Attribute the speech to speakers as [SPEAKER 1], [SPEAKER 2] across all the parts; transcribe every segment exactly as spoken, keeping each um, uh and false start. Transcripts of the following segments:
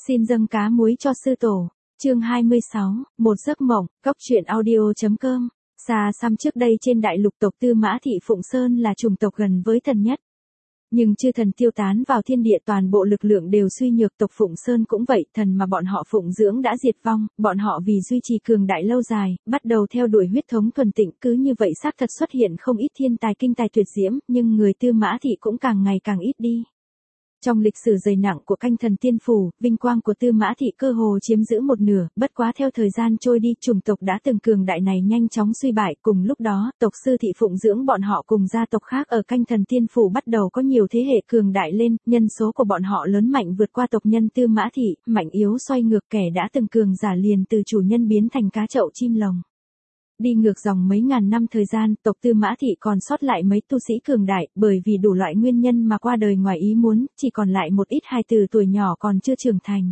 [SPEAKER 1] Xin dâng cá muối cho sư tổ. Chương hai mươi sáu, một giấc mộng, Cóc truyện audio.com. Xa xăm trước đây trên đại lục tộc Tư Mã Thị Phụng Sơn là chủng tộc gần với thần nhất. Nhưng chư thần tiêu tán vào thiên địa, toàn bộ lực lượng đều suy nhược, tộc Phụng Sơn cũng vậy, thần mà bọn họ phụng dưỡng đã diệt vong, bọn họ vì duy trì cường đại lâu dài, bắt đầu theo đuổi huyết thống thuần tịnh, cứ như vậy xác thật xuất hiện không ít thiên tài kinh tài tuyệt diễm, nhưng người Tư Mã Thị cũng càng ngày càng ít đi. Trong lịch sử dày nặng của canh thần tiên phủ, vinh quang của Tư Mã Thị cơ hồ chiếm giữ một nửa, bất quá theo thời gian trôi đi, chủng tộc đã từng cường đại này nhanh chóng suy bại, cùng lúc đó, tộc sư Thị phụng dưỡng bọn họ cùng gia tộc khác ở canh thần tiên phủ bắt đầu có nhiều thế hệ cường đại lên, nhân số của bọn họ lớn mạnh vượt qua tộc nhân Tư Mã Thị, mạnh yếu xoay ngược, kẻ đã từng cường giả liền từ chủ nhân biến thành cá chậu chim lồng. Đi ngược dòng mấy ngàn năm thời gian, tộc Tư Mã Thị còn sót lại mấy tu sĩ cường đại, bởi vì đủ loại nguyên nhân mà qua đời ngoài ý muốn, chỉ còn lại một ít hài tử tuổi nhỏ còn chưa trưởng thành.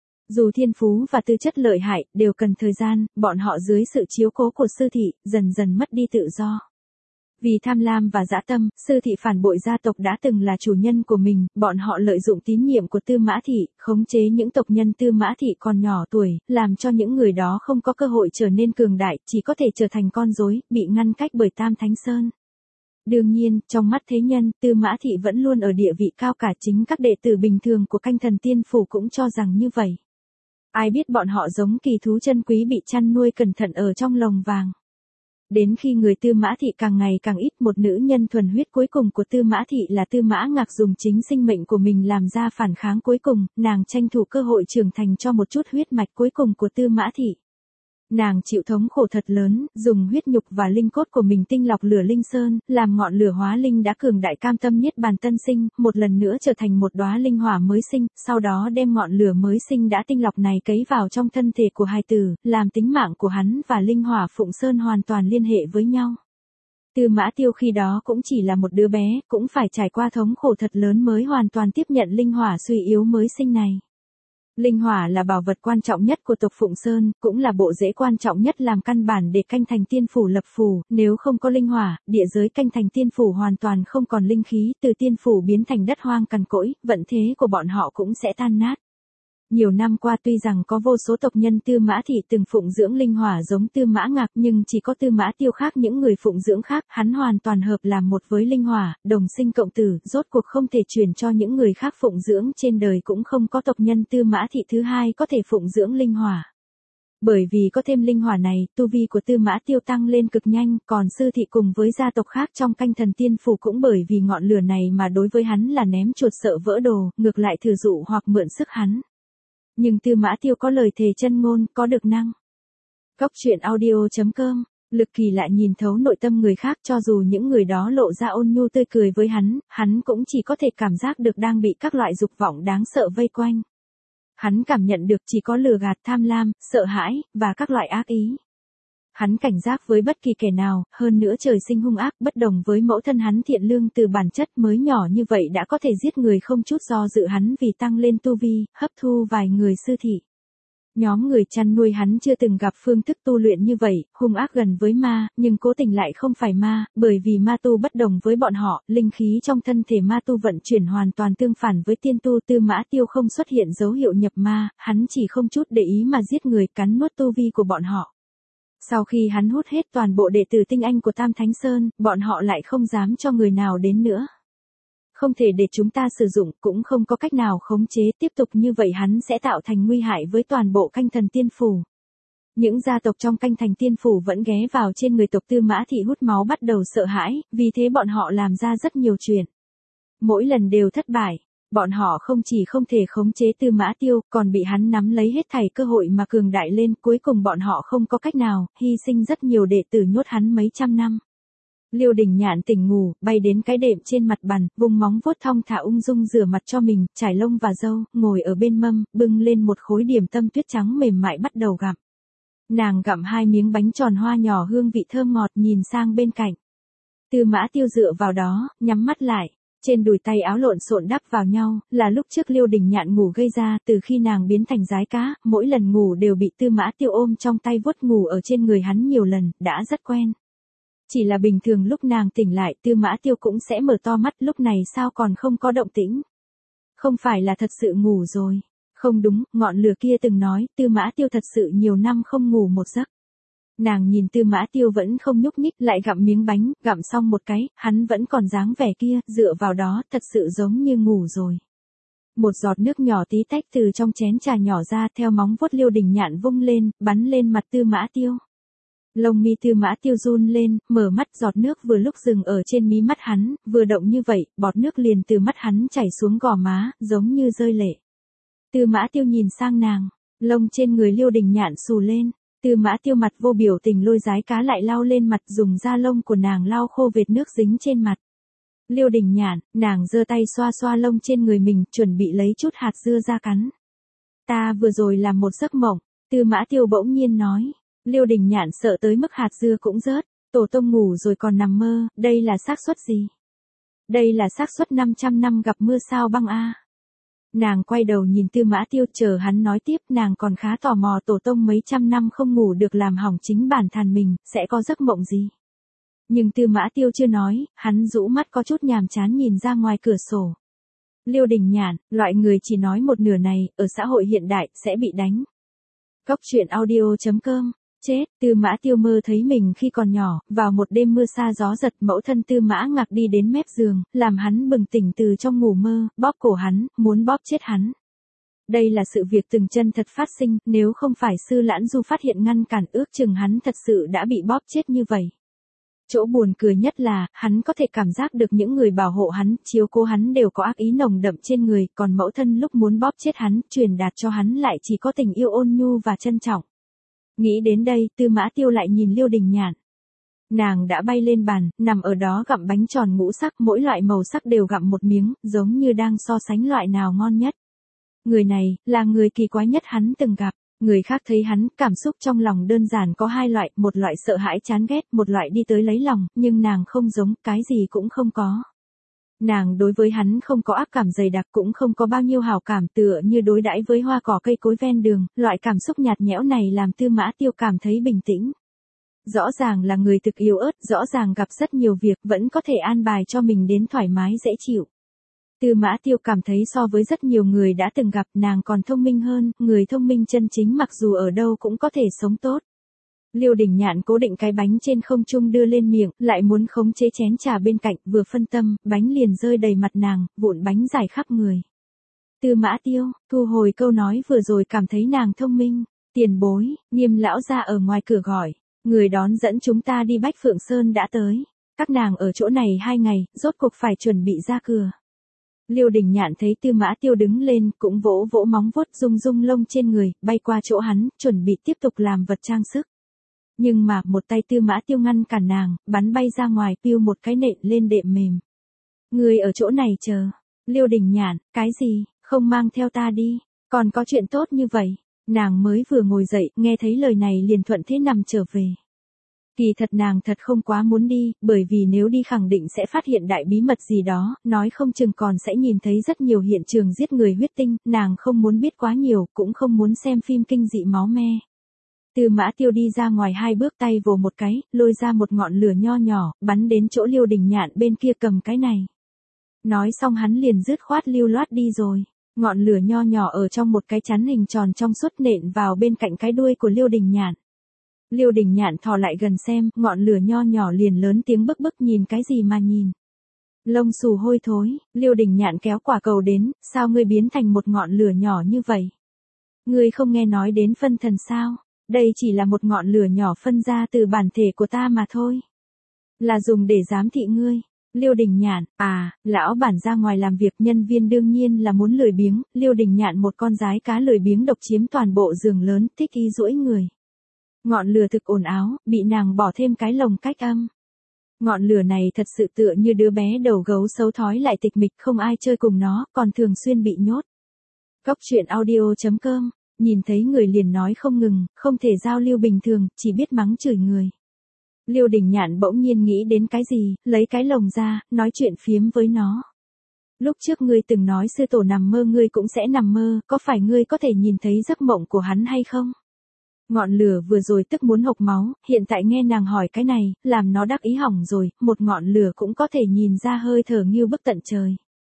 [SPEAKER 1] Dù thiên phú và tư chất lợi hại, đều cần thời gian, bọn họ dưới sự chiếu cố của sư thị, dần dần mất đi tự do. Vì tham lam và dã tâm, sư thị phản bội gia tộc đã từng là chủ nhân của mình, bọn họ lợi dụng tín nhiệm của Tư Mã Thị, khống chế những tộc nhân Tư Mã Thị còn nhỏ tuổi, làm cho những người đó không có cơ hội trở nên cường đại, chỉ có thể trở thành con rối, bị ngăn cách bởi Tam Thánh Sơn. Đương nhiên, trong mắt thế nhân, Tư Mã Thị vẫn luôn ở địa vị cao cả, chính các đệ tử bình thường của canh thần tiên phủ cũng cho rằng như vậy. Ai biết bọn họ giống kỳ thú chân quý bị chăn nuôi cẩn thận ở trong lồng vàng. Đến khi người Tư Mã Thị càng ngày càng ít, một nữ nhân thuần huyết cuối cùng của Tư Mã Thị là Tư Mã Ngạc dùng chính sinh mệnh của mình làm ra phản kháng cuối cùng, nàng tranh thủ cơ hội trưởng thành cho một chút huyết mạch cuối cùng của Tư Mã Thị. Nàng chịu thống khổ thật lớn, dùng huyết nhục và linh cốt của mình tinh lọc lửa linh sơn, làm ngọn lửa hóa linh đã cường đại cam tâm niết bàn tân sinh, một lần nữa trở thành một đóa linh hỏa mới sinh, sau đó đem ngọn lửa mới sinh đã tinh lọc này cấy vào trong thân thể của hài tử, làm tính mạng của hắn và linh hỏa Phụng Sơn hoàn toàn liên hệ với nhau. Tư Mã Tiêu khi đó cũng chỉ là một đứa bé, cũng phải trải qua thống khổ thật lớn mới hoàn toàn tiếp nhận linh hỏa suy yếu mới sinh này. Linh hỏa là bảo vật quan trọng nhất của tộc Phụng Sơn, cũng là bộ rễ quan trọng nhất làm căn bản để canh thành tiên phủ lập phủ, nếu không có linh hỏa, địa giới canh thành tiên phủ hoàn toàn không còn linh khí, từ tiên phủ biến thành đất hoang cằn cỗi, vận thế của bọn họ cũng sẽ tan nát. Nhiều năm qua tuy rằng có vô số tộc nhân Tư Mã Thị từng phụng dưỡng linh hỏa giống Tư Mã Ngạc, nhưng chỉ có Tư Mã Tiêu khác những người phụng dưỡng khác, hắn hoàn toàn hợp làm một với linh hỏa, đồng sinh cộng tử, rốt cuộc không thể truyền cho những người khác phụng dưỡng, trên đời cũng không có tộc nhân Tư Mã Thị thứ hai có thể phụng dưỡng linh hỏa. Bởi vì có thêm linh hỏa này, tu vi của Tư Mã Tiêu tăng lên cực nhanh, còn sư thị cùng với gia tộc khác trong canh thần tiên phủ cũng bởi vì ngọn lửa này mà đối với hắn là ném chuột sợ vỡ đồ, ngược lại thử dụ hoặc mượn sức hắn. Nhưng Tư Mã Tiêu có lời thề chân ngôn, có được năng. Cóc truyện audio.com, Lực Kỳ lại nhìn thấu nội tâm người khác, cho dù những người đó lộ ra ôn nhu tươi cười với hắn, hắn cũng chỉ có thể cảm giác được đang bị các loại dục vọng đáng sợ vây quanh. Hắn cảm nhận được chỉ có lừa gạt, tham lam, sợ hãi, và các loại ác ý. Hắn cảnh giác với bất kỳ kẻ nào, hơn nữa trời sinh hung ác, bất đồng với mẫu thân hắn thiện lương từ bản chất, mới nhỏ như vậy đã có thể giết người không chút do dự, hắn vì tăng lên tu vi, hấp thu vài người sư thị. Nhóm người chăn nuôi hắn chưa từng gặp phương thức tu luyện như vậy, hung ác gần với ma, nhưng cố tình lại không phải ma, bởi vì ma tu bất đồng với bọn họ, linh khí trong thân thể ma tu vận chuyển hoàn toàn tương phản với tiên tu. Tư Mã Tiêu không xuất hiện dấu hiệu nhập ma, hắn chỉ không chút để ý mà giết người, cắn nuốt tu vi của bọn họ. Sau khi hắn hút hết toàn bộ đệ tử tinh anh của Tam Thánh Sơn, bọn họ lại không dám cho người nào đến nữa. Không thể để chúng ta sử dụng, cũng không có cách nào khống chế, tiếp tục như vậy hắn sẽ tạo thành nguy hại với toàn bộ canh thần tiên phủ. Những gia tộc trong canh thành tiên phủ vẫn ghé vào trên người tộc Tư Mã Thị hút máu, bắt đầu sợ hãi, vì thế bọn họ làm ra rất nhiều chuyện. Mỗi lần đều thất bại. Bọn họ không chỉ không thể khống chế Tư Mã Tiêu, còn bị hắn nắm lấy hết thảy cơ hội mà cường đại lên, cuối cùng bọn họ không có cách nào, hy sinh rất nhiều đệ tử nhốt hắn mấy trăm năm. Liêu Đình Nhạn tỉnh ngủ, bay đến cái đệm trên mặt bàn, vùng móng vuốt thong thả ung dung rửa mặt cho mình, trải lông và râu, ngồi ở bên mâm, bưng lên một khối điểm tâm tuyết trắng mềm mại bắt đầu gặm. Nàng gặm hai miếng bánh tròn hoa nhỏ hương vị thơm ngọt, nhìn sang bên cạnh. Tư Mã Tiêu dựa vào đó, nhắm mắt lại. Trên đùi tay áo lộn xộn đắp vào nhau, là lúc trước Liêu Đình Nhạn ngủ gây ra, từ khi nàng biến thành giái cá, mỗi lần ngủ đều bị Tư Mã Tiêu ôm trong tay vuốt ngủ ở trên người hắn nhiều lần, đã rất quen. Chỉ là bình thường lúc nàng tỉnh lại, Tư Mã Tiêu cũng sẽ mở to mắt, lúc này sao còn không có động tĩnh. Không phải là thật sự ngủ rồi. Không đúng, ngọn lửa kia từng nói, Tư Mã Tiêu thật sự nhiều năm không ngủ một giấc. Nàng nhìn Tư Mã Tiêu vẫn không nhúc nhích, lại gặm miếng bánh, gặm xong một cái, hắn vẫn còn dáng vẻ kia, dựa vào đó, thật sự giống như ngủ rồi. Một giọt nước nhỏ tí tách từ trong chén trà nhỏ ra, theo móng vuốt Liêu Đình Nhạn vung lên, bắn lên mặt Tư Mã Tiêu. Lông mi Tư Mã Tiêu run lên, mở mắt, giọt nước vừa lúc dừng ở trên mí mắt hắn, vừa động như vậy, bọt nước liền từ mắt hắn chảy xuống gò má, giống như rơi lệ. Tư Mã Tiêu nhìn sang nàng, lông trên người Liêu Đình Nhạn xù lên. Tư Mã Tiêu mặt vô biểu tình lôi rái cá lại lau lên mặt, dùng da lông của nàng lau khô vệt nước dính trên mặt. Liêu Đình Nhạn, nàng giơ tay xoa xoa lông trên người mình, chuẩn bị lấy chút hạt dưa ra cắn. Ta vừa rồi làm một giấc mộng, Tư Mã Tiêu bỗng nhiên nói. Liêu Đình Nhạn sợ tới mức hạt dưa cũng rớt, tổ tông ngủ rồi còn nằm mơ, đây là xác suất gì? Đây là xác suất năm trăm năm gặp mưa sao băng a. Nàng quay đầu nhìn Tư Mã Tiêu, chờ hắn nói tiếp, nàng còn khá tò mò tổ tông mấy trăm năm không ngủ được làm hỏng chính bản thân mình, sẽ có giấc mộng gì. Nhưng Tư Mã Tiêu chưa nói, hắn rũ mắt có chút nhàm chán nhìn ra ngoài cửa sổ. Liêu Đình Nhạn, loại người chỉ nói một nửa này, ở xã hội hiện đại, sẽ bị đánh. Cốc truyện audio chấm com. Chết, Tư Mã Tiêu mơ thấy mình khi còn nhỏ, vào một đêm mưa sa gió giật, mẫu thân Tư Mã Ngạc đi đến mép giường, làm hắn bừng tỉnh từ trong ngủ mơ, bóp cổ hắn, muốn bóp chết hắn. Đây là sự việc từng chân thật phát sinh, nếu không phải Sư Lãn Du phát hiện ngăn cản, ước chừng hắn thật sự đã bị bóp chết như vậy. Chỗ buồn cười nhất là, hắn có thể cảm giác được những người bảo hộ hắn, chiếu cố hắn đều có ác ý nồng đậm trên người, còn mẫu thân lúc muốn bóp chết hắn, truyền đạt cho hắn lại chỉ có tình yêu ôn nhu và trân trọng. Nghĩ đến đây, Tư Mã Tiêu lại nhìn Liêu Đình Nhạn. Nàng đã bay lên bàn, nằm ở đó gặm bánh tròn ngũ sắc, mỗi loại màu sắc đều gặm một miếng, giống như đang so sánh loại nào ngon nhất. Người này, là người kỳ quái nhất hắn từng gặp. Người khác thấy hắn, cảm xúc trong lòng đơn giản có hai loại, một loại sợ hãi chán ghét, một loại đi tới lấy lòng, nhưng nàng không giống, cái gì cũng không có. Nàng đối với hắn không có ác cảm dày đặc, cũng không có bao nhiêu hảo cảm, tựa như đối đãi với hoa cỏ cây cối ven đường, loại cảm xúc nhạt nhẽo này làm Tư Mã Tiêu cảm thấy bình tĩnh. Rõ ràng là người thực yếu ớt, rõ ràng gặp rất nhiều việc, vẫn có thể an bài cho mình đến thoải mái dễ chịu. Tư Mã Tiêu cảm thấy so với rất nhiều người đã từng gặp, nàng còn thông minh hơn, người thông minh chân chính mặc dù ở đâu cũng có thể sống tốt. Liêu Đình Nhạn cố định cái bánh trên không trung đưa lên miệng, lại muốn khống chế chén trà bên cạnh, vừa phân tâm, bánh liền rơi đầy mặt nàng, vụn bánh rải khắp người. Tư Mã Tiêu, thu hồi câu nói vừa rồi, cảm thấy nàng thông minh. Tiền bối, Nghiêm lão gia ở ngoài cửa gọi, người đón dẫn chúng ta đi Bách Phượng Sơn đã tới. Các nàng ở chỗ này hai ngày, rốt cuộc phải chuẩn bị ra cửa. Liêu Đình Nhạn thấy Tư Mã Tiêu đứng lên, cũng vỗ vỗ móng vuốt rung rung lông trên người, bay qua chỗ hắn, chuẩn bị tiếp tục làm vật trang sức. Nhưng mà, một tay Tư Mã Tiêu ngăn cản nàng, bắn bay ra ngoài, piu một cái nện lên đệm mềm. Người ở chỗ này chờ. Liêu Đình Nhạn, cái gì, không mang theo ta đi, còn có chuyện tốt như vậy. Nàng mới vừa ngồi dậy, nghe thấy lời này liền thuận thế nằm trở về. Kỳ thật nàng thật không quá muốn đi, bởi vì nếu đi khẳng định sẽ phát hiện đại bí mật gì đó, nói không chừng còn sẽ nhìn thấy rất nhiều hiện trường giết người huyết tinh, nàng không muốn biết quá nhiều, cũng không muốn xem phim kinh dị máu me. Tư Mã Tiêu đi ra ngoài hai bước, tay vồ một cái, lôi ra một ngọn lửa nho nhỏ, bắn đến chỗ Liêu Đình Nhạn bên kia cầm cái này. Nói xong hắn liền dứt khoát lưu loát đi rồi. Ngọn lửa nho nhỏ ở trong một cái chắn hình tròn trong suốt nện vào bên cạnh cái đuôi của Liêu Đình Nhạn. Liêu Đình Nhạn thò lại gần xem, ngọn lửa nho nhỏ liền lớn tiếng bức bức, nhìn cái gì mà nhìn. Lông xù hôi thối, Liêu Đình Nhạn kéo quả cầu đến, sao ngươi biến thành một ngọn lửa nhỏ như vậy? Ngươi không nghe nói đến phân thần sao? Đây chỉ là một ngọn lửa nhỏ phân ra từ bản thể của ta mà thôi. Là dùng để giám thị ngươi. Liêu Đình Nhạn, à, lão bản ra ngoài làm việc, nhân viên đương nhiên là muốn lười biếng, Liêu Đình Nhạn một con rái cá lười biếng độc chiếm toàn bộ giường lớn, thích ý duỗi người. Ngọn lửa thực ồn áo, bị nàng bỏ thêm cái lồng cách âm. Ngọn lửa này thật sự tựa như đứa bé đầu gấu xấu thói lại tịch mịch, không ai chơi cùng nó, còn thường xuyên bị nhốt. Cốc truyện audio chấm com, nhìn thấy người liền nói không ngừng, không thể giao lưu bình thường, chỉ biết mắng chửi người. Liêu Đình Nhạn bỗng nhiên nghĩ đến cái gì, lấy cái lồng ra, nói chuyện phiếm với nó. Lúc trước ngươi từng nói sư tổ nằm mơ ngươi cũng sẽ nằm mơ, có phải ngươi có thể nhìn thấy giấc mộng của hắn hay không? Ngọn lửa vừa rồi tức muốn hộc máu, hiện tại nghe nàng hỏi cái này, làm nó đắc ý hỏng rồi, một ngọn lửa cũng có thể nhìn ra hơi thở nghiêu bức tận trời.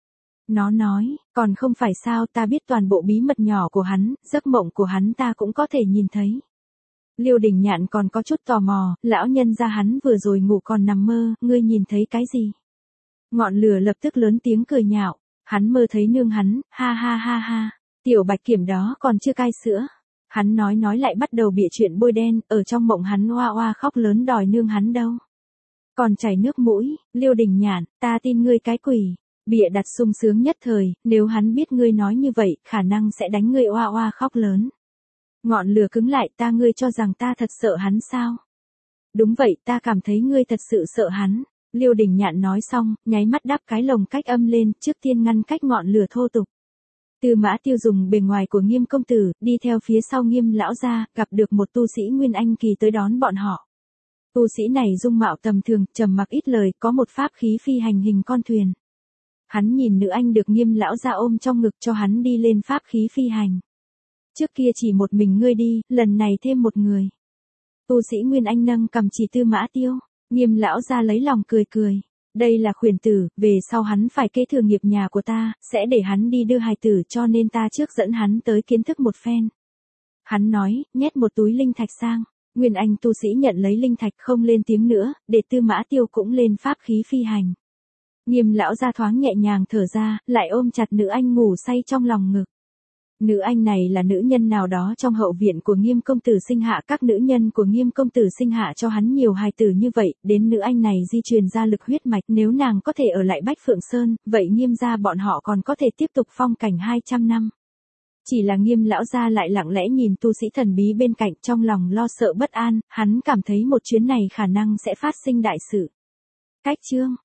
[SPEAKER 1] Nó nói, còn không phải sao, ta biết toàn bộ bí mật nhỏ của hắn, giấc mộng của hắn ta cũng có thể nhìn thấy. Liêu Đình Nhạn còn có chút tò mò, lão nhân gia hắn vừa rồi ngủ còn nằm mơ, ngươi nhìn thấy cái gì? Ngọn lửa lập tức lớn tiếng cười nhạo, hắn mơ thấy nương hắn, ha ha ha ha, tiểu bạch kiểm đó còn chưa cai sữa. Hắn nói nói lại bắt đầu bịa chuyện bôi đen, ở trong mộng hắn oa oa khóc lớn đòi nương hắn đâu. Còn chảy nước mũi, Liêu Đình Nhạn, ta tin ngươi cái quỷ. Bịa đặt sung sướng nhất thời, nếu hắn biết ngươi nói như vậy, khả năng sẽ đánh ngươi oa oa khóc lớn. Ngọn lửa cứng lại, ta ngươi cho rằng ta thật sợ hắn sao? Đúng vậy, ta cảm thấy ngươi thật sự sợ hắn. Liêu Đình Nhạn nói xong, nháy mắt đắp cái lồng cách âm lên, trước tiên ngăn cách ngọn lửa thô tục. Tư Mã Tiêu dùng bề ngoài của Nghiêm công tử, đi theo phía sau Nghiêm lão gia, gặp được một tu sĩ Nguyên Anh kỳ tới đón bọn họ. Tu sĩ này dung mạo tầm thường, trầm mặc ít lời, có một pháp khí phi hành hình con thuyền. Hắn nhìn nữ anh được Nghiêm lão gia ôm trong ngực cho hắn đi lên pháp khí phi hành. Trước kia chỉ một mình ngươi đi, lần này thêm một người. Tu sĩ Nguyên Anh nâng cầm chỉ Tư Mã Tiêu, Nghiêm lão gia lấy lòng cười cười. Đây là khuyển tử, về sau hắn phải kế thừa nghiệp nhà của ta, sẽ để hắn đi đưa hài tử cho nên ta trước dẫn hắn tới kiến thức một phen. Hắn nói, nhét một túi linh thạch sang. Nguyên Anh tu sĩ nhận lấy linh thạch không lên tiếng nữa, để Tư Mã Tiêu cũng lên pháp khí phi hành. Nghiêm lão gia thoáng nhẹ nhàng thở ra, lại ôm chặt nữ anh ngủ say trong lòng ngực. Nữ anh này là nữ nhân nào đó trong hậu viện của Nghiêm công tử sinh hạ, các nữ nhân của Nghiêm công tử sinh hạ cho hắn nhiều hài tử như vậy, đến nữ anh này di truyền ra lực huyết mạch, nếu nàng có thể ở lại Bách Phượng Sơn, vậy Nghiêm gia bọn họ còn có thể tiếp tục phong cảnh hai trăm năm. Chỉ là Nghiêm lão gia lại lặng lẽ nhìn tu sĩ thần bí bên cạnh, trong lòng lo sợ bất an, hắn cảm thấy một chuyến này khả năng sẽ phát sinh đại sự. Cách chương